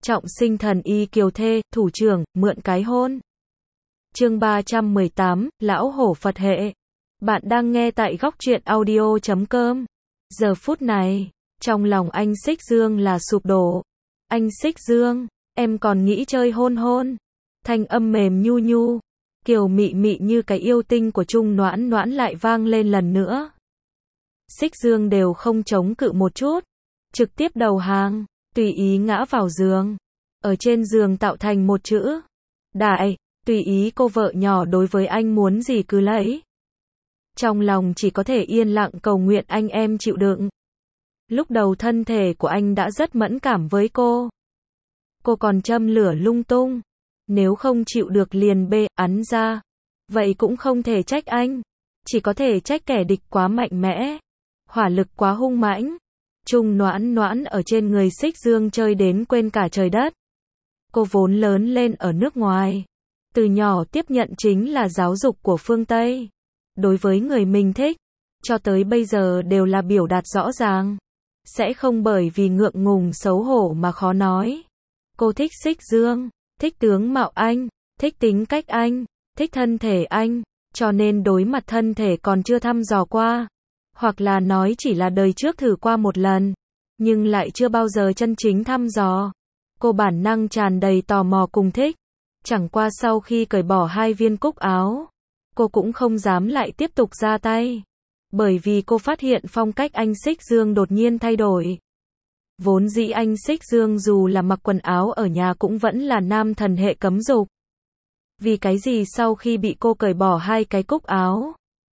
trọng sinh thần y kiều thê, thủ trưởng, mượn cái hôn. Chương 318, Lão Hổ Phật Hệ. Bạn đang nghe tại góc truyện audio.com. Giờ phút này, trong lòng anh Xích Dương là sụp đổ. Anh Xích Dương, em còn nghĩ chơi hôn hôn. Thanh âm mềm nhu nhu, kiều mị mị như cái yêu tinh của Trung Noãn Noãn lại vang lên lần nữa. Xích Dương đều không chống cự một chút, trực tiếp đầu hàng, tùy ý ngã vào giường. Ở trên giường tạo thành một chữ đại, tùy ý cô vợ nhỏ đối với anh muốn gì cứ lấy. Trong lòng chỉ có thể yên lặng cầu nguyện anh em chịu đựng. Lúc đầu thân thể của anh đã rất mẫn cảm với cô. Cô còn châm lửa lung tung. Nếu không chịu được liền bê ắn ra. Vậy cũng không thể trách anh. Chỉ có thể trách kẻ địch quá mạnh mẽ. Hỏa lực quá hung mãnh. Trung Noãn Noãn ở trên người Xích Dương chơi đến quên cả trời đất. Cô vốn lớn lên ở nước ngoài. Từ nhỏ tiếp nhận chính là giáo dục của phương Tây. Đối với người mình thích, cho tới bây giờ đều là biểu đạt rõ ràng. Sẽ không bởi vì ngượng ngùng xấu hổ mà khó nói. Cô thích Xích Dương, thích tướng mạo anh, thích tính cách anh, thích thân thể anh, cho nên đối mặt thân thể còn chưa thăm dò qua. Hoặc là nói chỉ là đời trước thử qua một lần, nhưng lại chưa bao giờ chân chính thăm dò. Cô bản năng tràn đầy tò mò cùng thích. Chẳng qua sau khi cởi bỏ 2 viên cúc áo, cô cũng không dám lại tiếp tục ra tay. Bởi vì cô phát hiện phong cách anh Xích Dương đột nhiên thay đổi. Vốn dĩ anh Xích Dương dù là mặc quần áo ở nhà cũng vẫn là nam thần hệ cấm dục. Vì cái gì sau khi bị cô cởi bỏ 2 cái cúc áo,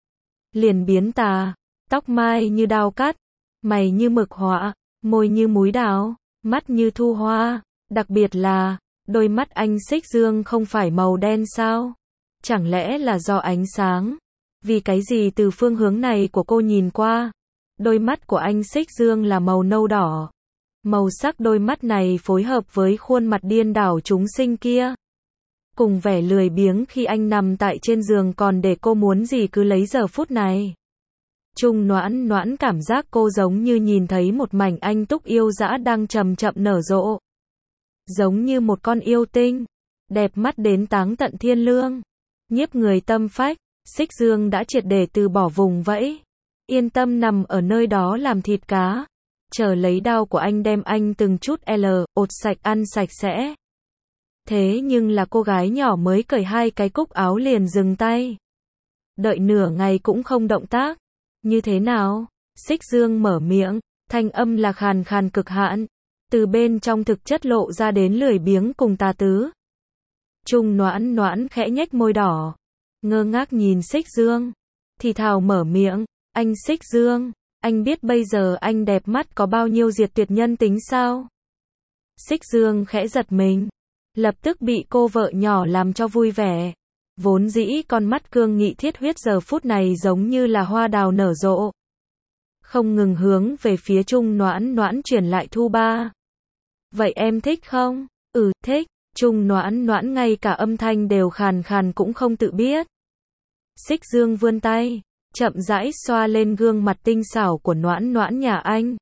liền biến tà, tóc mai như đao cắt, mày như mực họa, môi như múi đào, mắt như thu hoa, đặc biệt là đôi mắt anh Xích Dương không phải màu đen sao? Chẳng lẽ là do ánh sáng? Vì cái gì từ phương hướng này của cô nhìn qua, đôi mắt của anh Xích Dương là màu nâu đỏ. Màu sắc đôi mắt này phối hợp với khuôn mặt điên đảo chúng sinh kia. Cùng vẻ lười biếng khi anh nằm tại trên giường còn để cô muốn gì cứ lấy giờ phút này. Trung Noãn Noãn cảm giác cô giống như nhìn thấy một mảnh anh túc yêu dã đang chậm chậm nở rộ. Giống như một con yêu tinh, đẹp mắt đến táng tận thiên lương, nhiếp người tâm phách. Xích Dương đã triệt để từ bỏ vùng vẫy, yên tâm nằm ở nơi đó làm thịt cá, chờ lấy đao của anh đem anh từng chút ột sạch ăn sạch sẽ. Thế nhưng là cô gái nhỏ mới cởi 2 cái cúc áo liền dừng tay. Đợi nửa ngày cũng không động tác. Như thế nào? Xích Dương mở miệng, thanh âm là khàn khàn cực hạn, từ bên trong thực chất lộ ra đến lười biếng cùng tà tứ. Trung Noãn Noãn khẽ nhếch môi đỏ, ngơ ngác nhìn Xích Dương, thì thào mở miệng, anh Xích Dương, anh biết bây giờ anh đẹp mắt có bao nhiêu diệt tuyệt nhân tính sao? Xích Dương khẽ giật mình, lập tức bị cô vợ nhỏ làm cho vui vẻ. Vốn dĩ con mắt cương nghị thiết huyết giờ phút này giống như là hoa đào nở rộ. Không ngừng hướng về phía Trung Noãn Noãn truyền lại thu ba. Vậy em thích không? Ừ, thích. Trung Noãn Noãn ngay cả âm thanh đều khàn khàn cũng không tự biết. Xích Dương vươn tay, chậm rãi xoa lên gương mặt tinh xảo của Noãn Noãn nhà anh.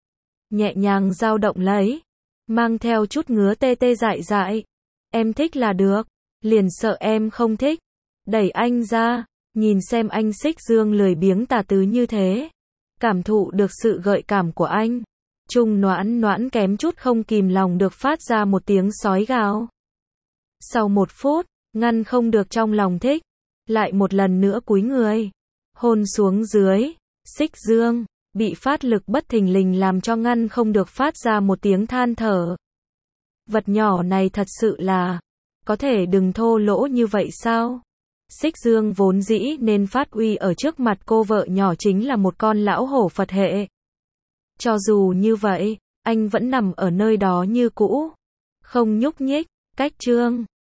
Nhẹ nhàng dao động lấy, mang theo chút ngứa tê tê dại dại. Em thích là được, liền sợ em không thích. Đẩy anh ra, nhìn xem anh Xích Dương lười biếng tà tứ như thế. Cảm thụ được sự gợi cảm của anh. Trung Noãn Noãn kém chút không kìm lòng được phát ra một tiếng sói gào. Sau 1 phút, ngăn không được trong lòng thích, lại một lần nữa cúi người, hôn xuống dưới. Xích Dương bị phát lực bất thình lình làm cho ngăn không được phát ra một tiếng than thở. Vật nhỏ này thật sự là, có thể đừng thô lỗ như vậy sao? Xích Dương vốn dĩ nên phát uy ở trước mặt cô vợ nhỏ chính là một con lão hổ Phật hệ. Cho dù như vậy, anh vẫn nằm ở nơi đó như cũ, không nhúc nhích. Cách chương